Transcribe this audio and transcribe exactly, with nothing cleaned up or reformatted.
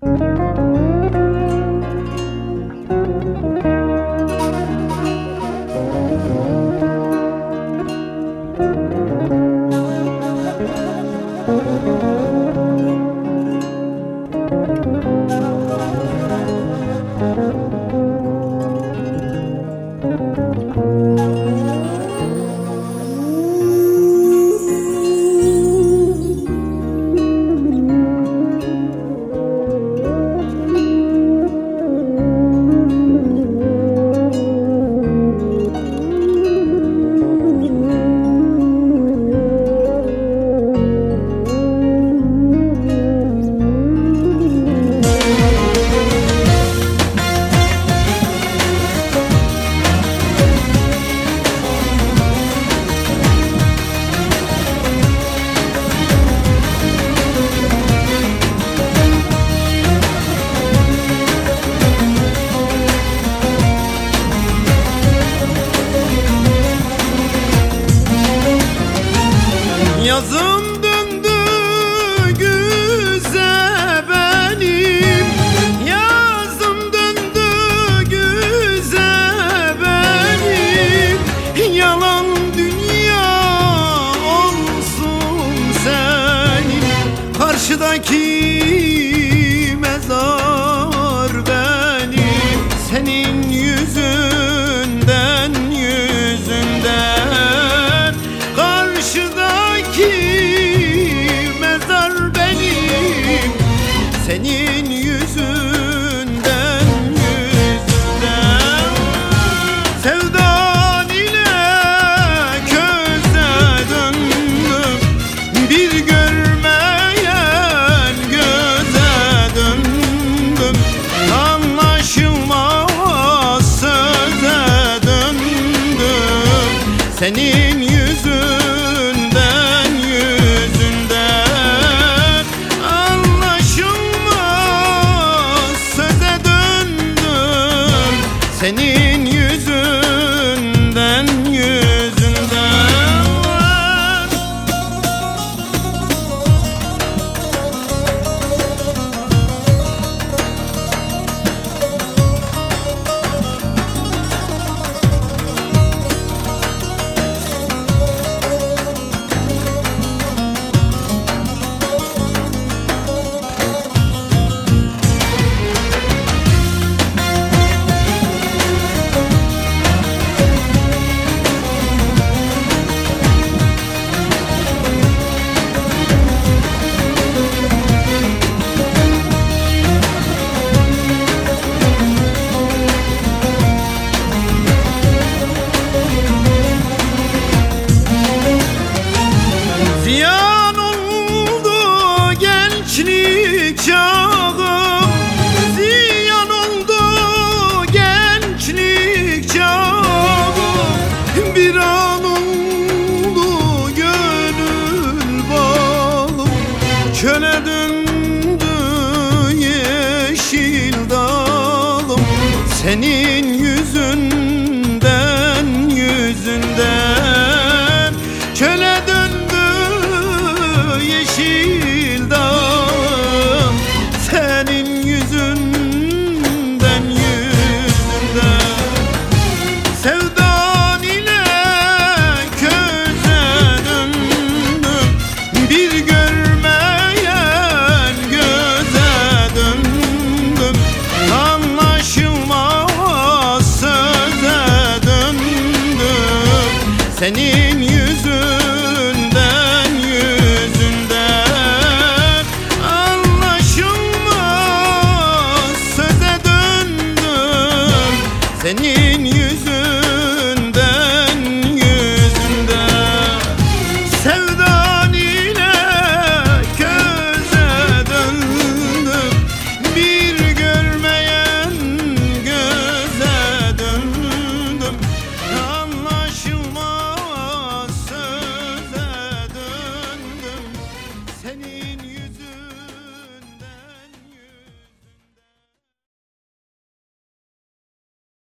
Yazım döndü güze benim, yazım döndü güze benim. Yalan dünya olsun senin, karşıdaki mezar benim. Senin yüzünden yüzünden karşıdaki mezar benim. Senin yüzünden yüzünden sevdan ile köze döndüm, bir görmeyen göze döndüm. Anlaşılmaz söze döndüm, senin yüzünden yüzünden. Anlaşılmaz söze döndüm, senin yüzünden yüzünden. Ziyan oldu gençlik çağım, ziyan oldu gençlik çağım. Bir an oldu gönül bağım, çöle döndü yeşil dalım. Senin yüzünden yüzünden çöle döndü yeşil dağım. Senin yüzünden yüzünden sevdan ile köze döndüm, bir görmeyen göze döndüm. Anlaşılmaz söze döndüm, senin